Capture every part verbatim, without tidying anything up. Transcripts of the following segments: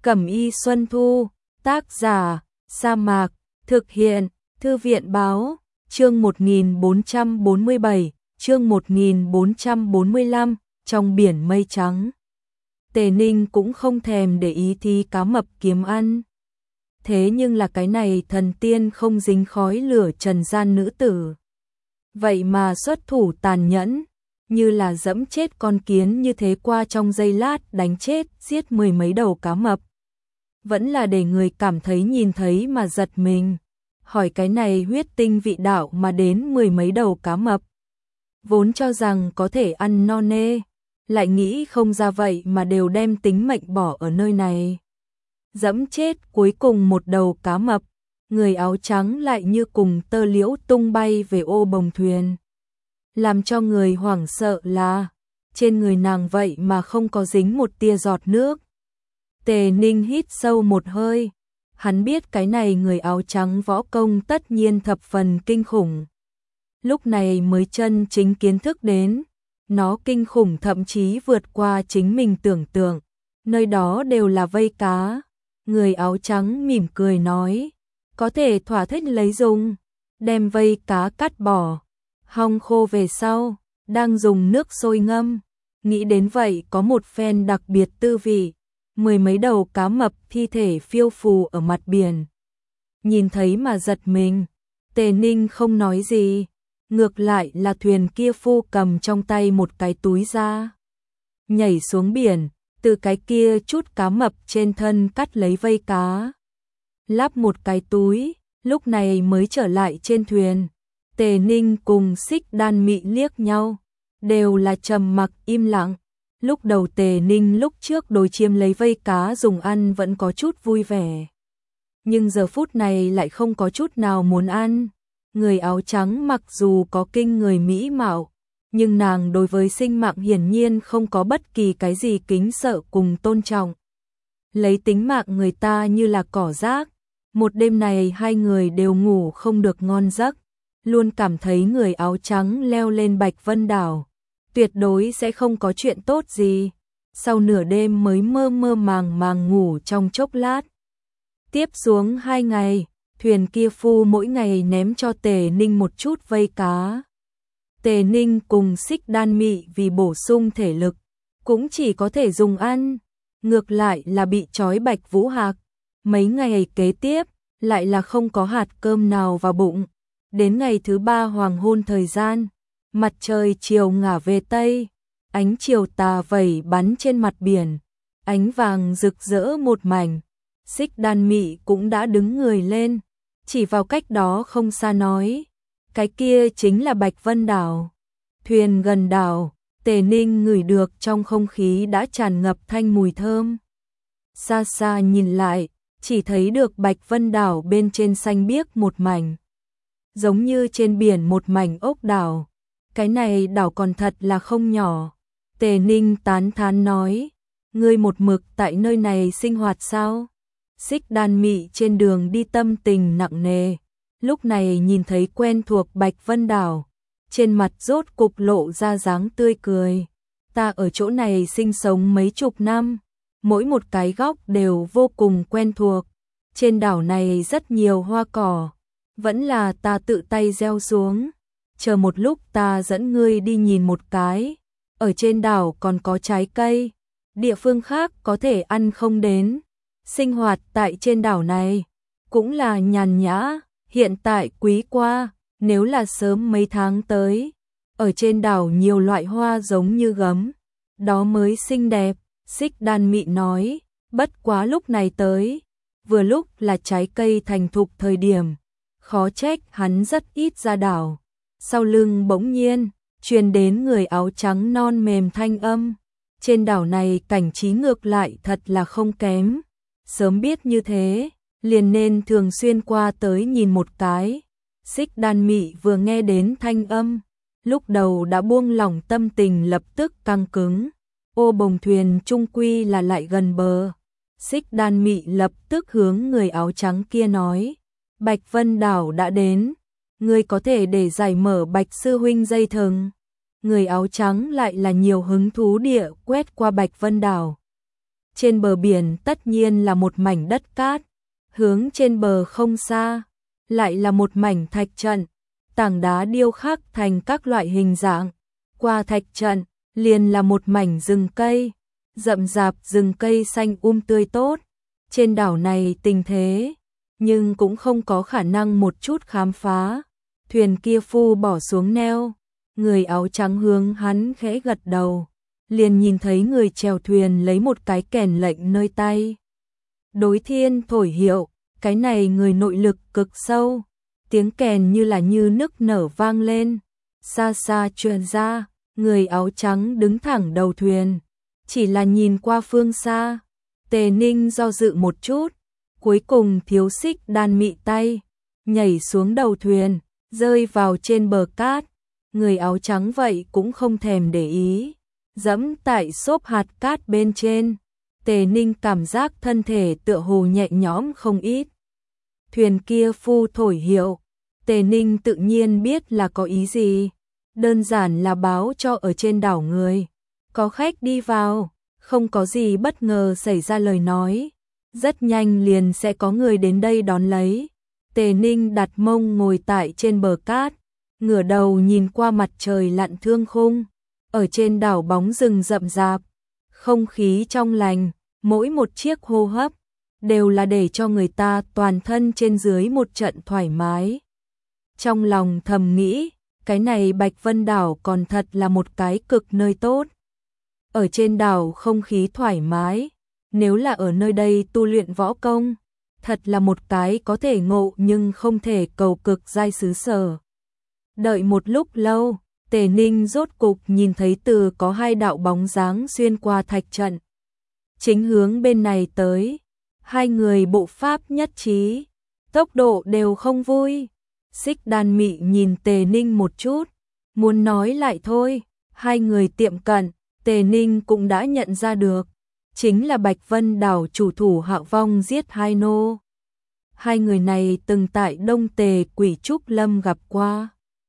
Cẩm y Xuân Thu, tác giả, Sa Mạc, thực hiện, Thư viện báo, chương một nghìn bốn trăm bốn mươi bảy, chương một nghìn bốn trăm bốn mươi lăm, trong biển mây trắng. Tề Ninh cũng không thèm để ý thi cá mập kiếm ăn. Thế nhưng là cái này thần tiên không dính khói lửa trần gian nữ tử. Vậy mà xuất thủ tàn nhẫn, như là dẫm chết con kiến như thế, qua trong giây lát đánh chết, giết mười mấy đầu cá mập. Vẫn là để người cảm thấy nhìn thấy mà giật mình. Hỏi cái này huyết tinh vị đạo mà đến mười mấy đầu cá mập. Vốn cho rằng có thể ăn no nê, lại nghĩ không ra vậy mà đều đem tính mệnh bỏ ở nơi này. Dẫm chết cuối cùng một đầu cá mập, người áo trắng lại như cùng tơ liễu tung bay về ô bồng thuyền. Làm cho người hoảng sợ là, trên người nàng vậy mà không có dính một tia giọt nước. Tề Ninh hít sâu một hơi, hắn biết cái này người áo trắng võ công tất nhiên thập phần kinh khủng. Lúc này mới chân chính kiến thức đến, nó kinh khủng thậm chí vượt qua chính mình tưởng tượng, nơi đó đều là vây cá. Người áo trắng mỉm cười nói, có thể thỏa thích lấy dùng, đem vây cá cắt bỏ, hong khô về sau, đang dùng nước sôi ngâm. Nghĩ đến vậy có một phen đặc biệt tư vị, mười mấy đầu cá mập thi thể phiêu phù ở mặt biển. Nhìn thấy mà giật mình, Tề Ninh không nói gì, ngược lại là thuyền kia phu cầm trong tay một cái túi ra. Nhảy xuống biển, từ cái kia chút cá mập trên thân cắt lấy vây cá. Lắp một cái túi, lúc này mới trở lại trên thuyền. Tề Ninh cùng Xích Đan Mị liếc nhau, đều là trầm mặc im lặng. Lúc đầu Tề Ninh lúc trước đối chiêm lấy vây cá dùng ăn vẫn có chút vui vẻ. Nhưng giờ phút này lại không có chút nào muốn ăn. Người áo trắng mặc dù có kinh người mỹ mạo, nhưng nàng đối với sinh mạng hiển nhiên không có bất kỳ cái gì kính sợ cùng tôn trọng. Lấy tính mạng người ta như là cỏ rác. Một đêm này hai người đều ngủ không được ngon giấc, luôn cảm thấy người áo trắng leo lên Bạch Vân Đảo tuyệt đối sẽ không có chuyện tốt gì. Sau nửa đêm mới mơ mơ màng màng ngủ trong chốc lát. Tiếp xuống hai ngày, thuyền kia phu mỗi ngày ném cho Tề Ninh một chút vây cá. Tề Ninh cùng Xích Đan Mị vì bổ sung thể lực, cũng chỉ có thể dùng ăn. Ngược lại là bị trói Bạch Vũ Hạc, mấy ngày kế tiếp, lại là không có hạt cơm nào vào bụng. Đến ngày thứ ba hoàng hôn thời gian, mặt trời chiều ngả về Tây, ánh chiều tà vẩy bắn trên mặt biển, ánh vàng rực rỡ một mảnh. Xích Đan Mị cũng đã đứng người lên, chỉ vào cách đó không xa nói, cái kia chính là Bạch Vân Đảo. Thuyền gần đảo, Tề Ninh ngửi được trong không khí đã tràn ngập thanh mùi thơm. Xa xa nhìn lại, chỉ thấy được Bạch Vân Đảo bên trên xanh biếc một mảnh, giống như trên biển một mảnh ốc đảo. Cái này đảo còn thật là không nhỏ. Tề Ninh tán thán nói, ngươi một mực tại nơi này sinh hoạt sao? Xích Đan Mị trên đường đi tâm tình nặng nề, lúc này nhìn thấy quen thuộc Bạch Vân Đảo, trên mặt rốt cục lộ ra dáng tươi cười. Ta ở chỗ này sinh sống mấy chục năm, mỗi một cái góc đều vô cùng quen thuộc. Trên đảo này rất nhiều hoa cỏ, vẫn là ta tự tay gieo xuống. Chờ một lúc ta dẫn ngươi đi nhìn một cái, ở trên đảo còn có trái cây, địa phương khác có thể ăn không đến. Sinh hoạt tại trên đảo này cũng là nhàn nhã, hiện tại quý qua, nếu là sớm mấy tháng tới, ở trên đảo nhiều loại hoa giống như gấm, đó mới xinh đẹp. Xích Đan Mị nói, bất quá lúc này tới, vừa lúc là trái cây thành thục thời điểm, khó trách hắn rất ít ra đảo. Sau lưng bỗng nhiên truyền đến người áo trắng non mềm thanh âm, trên đảo này cảnh trí ngược lại thật là không kém. Sớm biết như thế, liền nên thường xuyên qua tới nhìn một cái. Xích Đan Mị vừa nghe đến thanh âm, lúc đầu đã buông lỏng tâm tình lập tức căng cứng. Ô bồng thuyền trung quy là lại gần bờ. Xích Đan Mị lập tức hướng người áo trắng kia nói, Bạch Vân Đảo đã đến, ngươi có thể để giải mở Bạch sư huynh dây thừng. Người áo trắng lại là nhiều hứng thú địa quét qua Bạch Vân Đảo. Trên bờ biển tất nhiên là một mảnh đất cát, hướng trên bờ không xa, lại là một mảnh thạch trận, tảng đá điêu khắc thành các loại hình dạng. Qua thạch trận, liền là một mảnh rừng cây, rậm rạp rừng cây xanh um tươi tốt. Trên đảo này tình thế, nhưng cũng không có khả năng một chút khám phá. Thuyền kia phu bỏ xuống neo, người áo trắng hướng hắn khẽ gật đầu, liền nhìn thấy người chèo thuyền lấy một cái kèn lệnh nơi tay. Đối thiên thổi hiệu, cái này người nội lực cực sâu, tiếng kèn như là như nức nở vang lên, xa xa truyền ra, người áo trắng đứng thẳng đầu thuyền, chỉ là nhìn qua phương xa. Tề Ninh do dự một chút, cuối cùng thiếu xích đan mị tay, nhảy xuống đầu thuyền, rơi vào trên bờ cát. Người áo trắng vậy cũng không thèm để ý, dẫm tại xốp hạt cát bên trên. Tề Ninh cảm giác thân thể tựa hồ nhẹ nhõm không ít. Thuyền kia phu thổi hiệu, Tề Ninh tự nhiên biết là có ý gì, đơn giản là báo cho ở trên đảo người có khách đi vào, không có gì bất ngờ xảy ra lời nói, rất nhanh liền sẽ có người đến đây đón lấy. Tề Ninh đặt mông ngồi tại trên bờ cát, ngửa đầu nhìn qua mặt trời lặn thương khung, ở trên đảo bóng rừng rậm rạp, không khí trong lành, mỗi một chiếc hô hấp đều là để cho người ta toàn thân trên dưới một trận thoải mái. Trong lòng thầm nghĩ, cái này Bạch Vân đảo còn thật là một cái cực nơi tốt. Ở trên đảo không khí thoải mái, nếu là ở nơi đây tu luyện võ công, thật là một cái có thể ngộ nhưng không thể cầu cực giai xứ sở. Đợi một lúc lâu, Tề Ninh rốt cục nhìn thấy từ có hai đạo bóng dáng xuyên qua thạch trận, chính hướng bên này tới. Hai người bộ pháp nhất trí, tốc độ đều không vui. Xích Đan Mị nhìn Tề Ninh một chút, muốn nói lại thôi. Hai người tiệm cận, Tề Ninh cũng đã nhận ra được, chính là Bạch Vân đảo chủ thủ Hạo Vong Giết Hai Nô. Hai người này từng tại Đông Tề Quỷ Trúc Lâm gặp qua.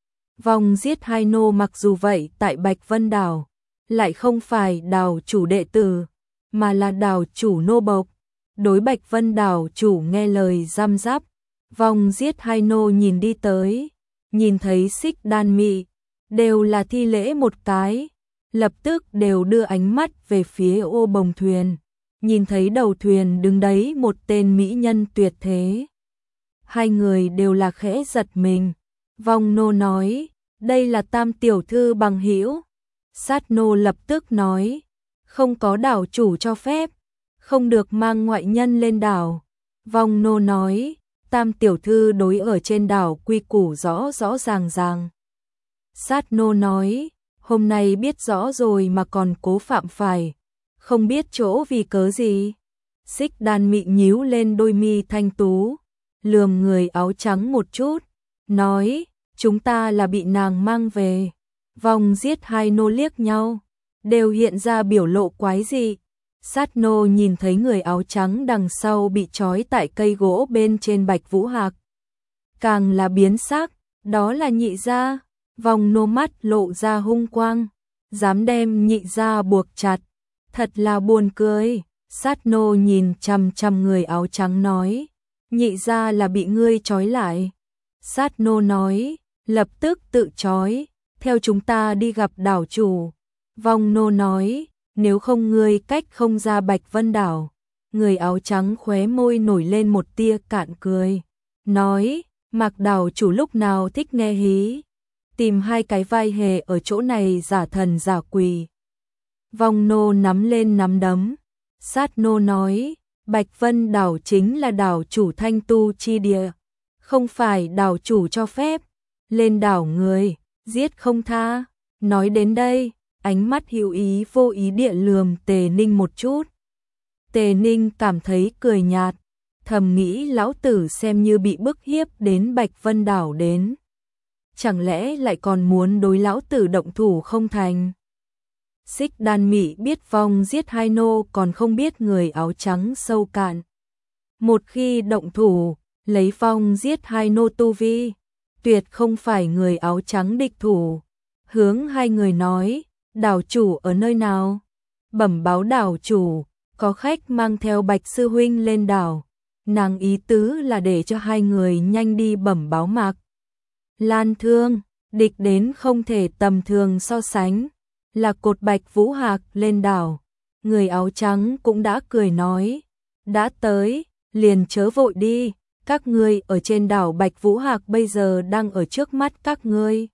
Vong Giết Hai Nô mặc dù vậy tại Bạch Vân đảo, lại không phải đảo chủ đệ tử, mà là đảo chủ nô bộc. Đối Bạch Vân đảo chủ nghe lời răm rắp. Vong Giết Hai Nô nhìn đi tới, nhìn thấy Xích Đan Mị, đều là thi lễ một cái, lập tức đều đưa ánh mắt về phía ô bồng thuyền, nhìn thấy đầu thuyền đứng đấy một tên mỹ nhân tuyệt thế. Hai người đều là khẽ giật mình. Vong Nô nói, đây là Tam tiểu thư bằng hữu. Sát Nô lập tức nói, không có đảo chủ cho phép, không được mang ngoại nhân lên đảo. Vong Nô nói, Tam tiểu thư đối ở trên đảo quy củ rõ rõ ràng ràng. Sát Nô nói, hôm nay biết rõ rồi mà còn cố phạm phải, không biết chỗ vì cớ gì. Xích Đan Mị nhíu lên đôi mi thanh tú, lườm người áo trắng một chút, nói, chúng ta là bị nàng mang về. Vong Giết Hai Nô liếc nhau, đều hiện ra biểu lộ quái dị. Sát Nô nhìn thấy người áo trắng đằng sau bị trói tại cây gỗ bên trên Bạch Vũ Hạc, càng là biến sắc, đó là Nhị gia. Vong Nô mắt lộ ra hung quang, dám đem Nhị gia buộc chặt, thật là buồn cười. Sát Nô nhìn chằm chằm người áo trắng nói, Nhị gia là bị ngươi trói lại. Sát Nô nói, lập tức tự trói, theo chúng ta đi gặp đảo chủ. Vong Nô nói, nếu không ngươi cách không ra Bạch Vân đảo. Người áo trắng khóe môi nổi lên một tia cạn cười, nói, Mạc đảo chủ lúc nào thích nghe hí, tìm hai cái vai hề ở chỗ này giả thần giả quỷ. Vong Nô nắm lên nắm đấm. Sát Nô nói, Bạch Vân đảo chính là đảo chủ thanh tu chi địa, không phải đảo chủ cho phép lên đảo người giết không tha. Nói đến đây, ánh mắt hữu ý vô ý địa lườm Tề Ninh một chút. Tề Ninh cảm thấy cười nhạt, thầm nghĩ lão tử xem như bị bức hiếp đến Bạch Vân đảo đến, chẳng lẽ lại còn muốn đối lão tử động thủ không thành. Xích Đan Mị biết Vong Giết Hai Nô còn không biết người áo trắng sâu cạn, một khi động thủ, lấy Vong Giết Hai Nô tu vi, tuyệt không phải người áo trắng địch thủ. Hướng hai người nói, đảo chủ ở nơi nào? Bẩm báo đảo chủ, có khách mang theo Bạch sư huynh lên đảo, nàng ý tứ là để cho hai người nhanh đi bẩm báo Mạc Lan Thương, địch đến không thể tầm thường so sánh, là cột Bạch Vũ Hạc lên đảo. Người áo trắng cũng đã cười nói, đã tới, liền chớ vội đi, các ngươi ở trên đảo Bạch Vũ Hạc bây giờ đang ở trước mắt các ngươi.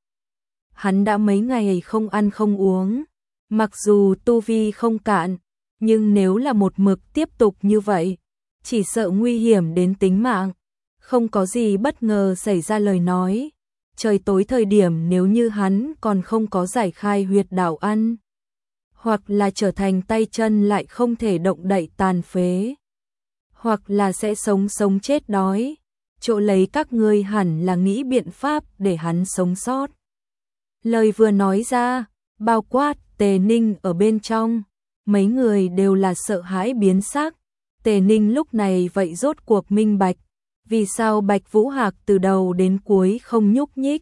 Hắn đã mấy ngày không ăn không uống, mặc dù tu vi không cạn, nhưng nếu là một mực tiếp tục như vậy, chỉ sợ nguy hiểm đến tính mạng, không có gì bất ngờ xảy ra lời nói. Trời tối thời điểm nếu như hắn còn không có giải khai huyệt đạo ăn, hoặc là trở thành tay chân lại không thể động đậy tàn phế, hoặc là sẽ sống sống chết đói, chỗ lấy các ngươi hẳn là nghĩ biện pháp để hắn sống sót. Lời vừa nói ra, bao quát Tề Ninh ở bên trong, mấy người đều là sợ hãi biến sắc. Tề Ninh lúc này vậy rốt cuộc minh bạch, vì sao Bạch Vũ Hạc từ đầu đến cuối không nhúc nhích,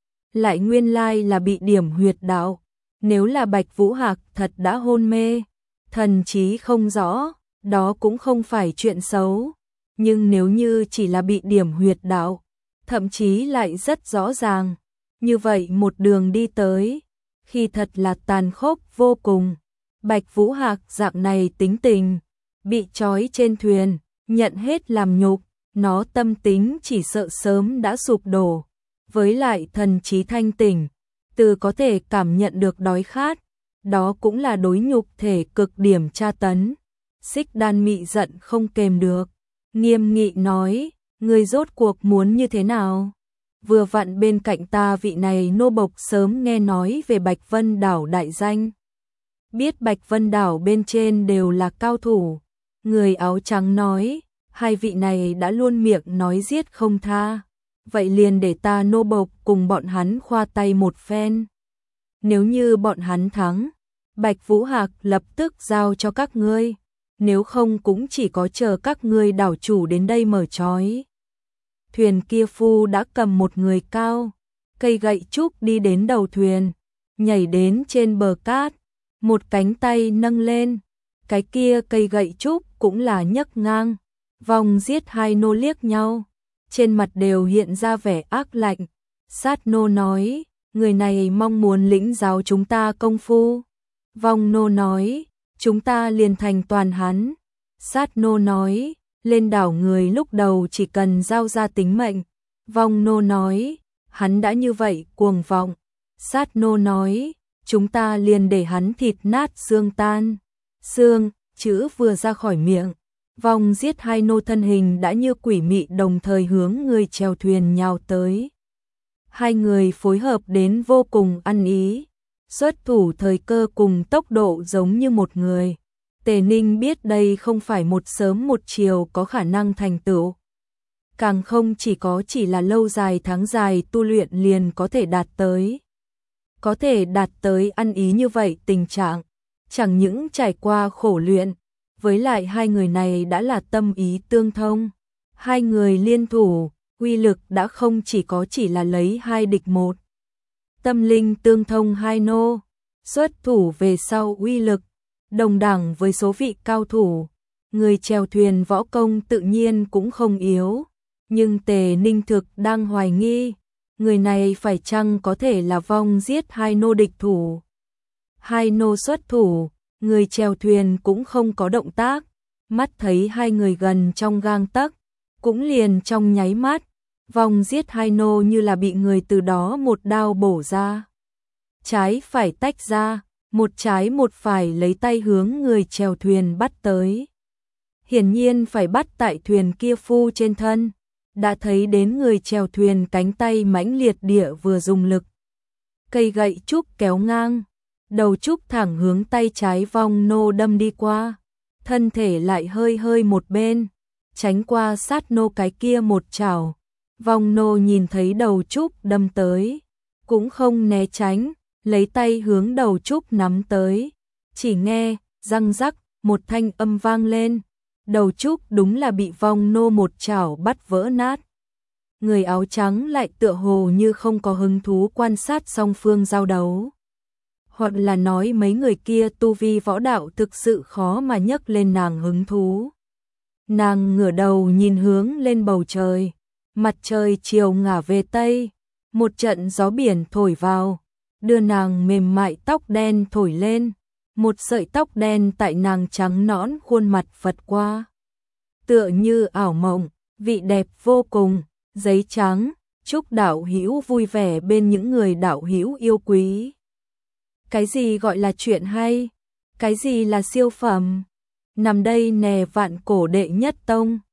lại nguyên lai là bị điểm huyệt đạo. Nếu là Bạch Vũ Hạc thật đã hôn mê, thần trí không rõ, đó cũng không phải chuyện xấu, nhưng nếu như chỉ là bị điểm huyệt đạo, thậm chí lại rất rõ ràng, như vậy một đường đi tới, khi thật là tàn khốc vô cùng. Bạch Vũ Hạc dạng này tính tình, bị trói trên thuyền, nhận hết làm nhục, nó tâm tính chỉ sợ sớm đã sụp đổ, với lại thần trí thanh tỉnh, từ có thể cảm nhận được đói khát, đó cũng là đối nhục thể cực điểm tra tấn. Xích Đan Mị giận không kềm được, nghiêm nghị nói, ngươi rốt cuộc muốn như thế nào? Vừa vặn bên cạnh ta vị này nô bộc sớm nghe nói về Bạch Vân Đảo đại danh, biết Bạch Vân Đảo bên trên đều là cao thủ. Người áo trắng nói, hai vị này đã luôn miệng nói giết không tha, vậy liền để ta nô bộc cùng bọn hắn khoa tay một phen. Nếu như bọn hắn thắng, Bạch Vũ Hạc lập tức giao cho các ngươi, nếu không cũng chỉ có chờ các ngươi đảo chủ đến đây mở trói. Thuyền kia phu đã cầm một người cao, cây gậy trúc đi đến đầu thuyền, nhảy đến trên bờ cát, một cánh tay nâng lên, cái kia cây gậy trúc cũng là nhấc ngang, vòng giết hai nô liếc nhau, trên mặt đều hiện ra vẻ ác lạnh. Sát nô nói, người này mong muốn lĩnh giáo chúng ta công phu. Vong nô nói, chúng ta liền thành toàn hắn. Sát nô nói, lên đảo người lúc đầu chỉ cần giao ra tính mệnh. Vong nô nói, hắn đã như vậy cuồng vọng. Sát nô nói, chúng ta liền để hắn thịt nát xương tan. Xương, chữ vừa ra khỏi miệng, vong giết hai nô thân hình đã như quỷ mị đồng thời hướng người chèo thuyền nhào tới. Hai người phối hợp đến vô cùng ăn ý, xuất thủ thời cơ cùng tốc độ giống như một người. Tề Ninh biết đây không phải một sớm một chiều có khả năng thành tựu, càng không chỉ có chỉ là lâu dài tháng dài tu luyện liền có thể đạt tới. Có thể đạt tới ăn ý như vậy tình trạng, chẳng những trải qua khổ luyện, với lại hai người này đã là tâm ý tương thông. Hai người liên thủ, uy lực đã không chỉ có chỉ là lấy hai địch một. Tâm linh tương thông hai nô, xuất thủ về sau uy lực, đồng đẳng với số vị cao thủ. Người chèo thuyền võ công tự nhiên cũng không yếu, nhưng Tề Ninh thực đang hoài nghi, người này phải chăng có thể là vong giết hai nô địch thủ. Hai nô xuất thủ, người chèo thuyền cũng không có động tác, mắt thấy hai người gần trong gang tấc, cũng liền trong nháy mắt, vong giết hai nô như là bị người từ đó một đao bổ ra. Trái phải tách ra, một trái một phải lấy tay hướng người chèo thuyền bắt tới. Hiển nhiên phải bắt tại thuyền kia phu trên thân, đã thấy đến người chèo thuyền cánh tay mãnh liệt địa vừa dùng lực. Cây gậy trúc kéo ngang, đầu trúc thẳng hướng tay trái vong nô đâm đi qua, thân thể lại hơi hơi một bên, tránh qua sát nô cái kia một chảo. Vong nô nhìn thấy đầu trúc đâm tới, cũng không né tránh, lấy tay hướng đầu trúc nắm tới, chỉ nghe răng rắc một thanh âm vang lên, đầu trúc đúng là bị vong nô một chảo bắt vỡ nát. Người áo trắng lại tựa hồ như không có hứng thú quan sát song phương giao đấu. hoặc là nói mấy người kia tu vi võ đạo thực sự khó mà nhấc lên nàng hứng thú. Nàng ngửa đầu nhìn hướng lên bầu trời, mặt trời chiều ngả về tây, một trận gió biển thổi vào, đưa nàng mềm mại tóc đen thổi lên, một sợi tóc đen tại nàng trắng nõn khuôn mặt phật qua. Tựa như ảo mộng, vị đẹp vô cùng, giấy trắng, chúc đạo hữu vui vẻ bên những người đạo hữu yêu quý. Cái gì gọi là chuyện hay? Cái gì là siêu phẩm? Nằm đây nè vạn cổ đệ nhất tông.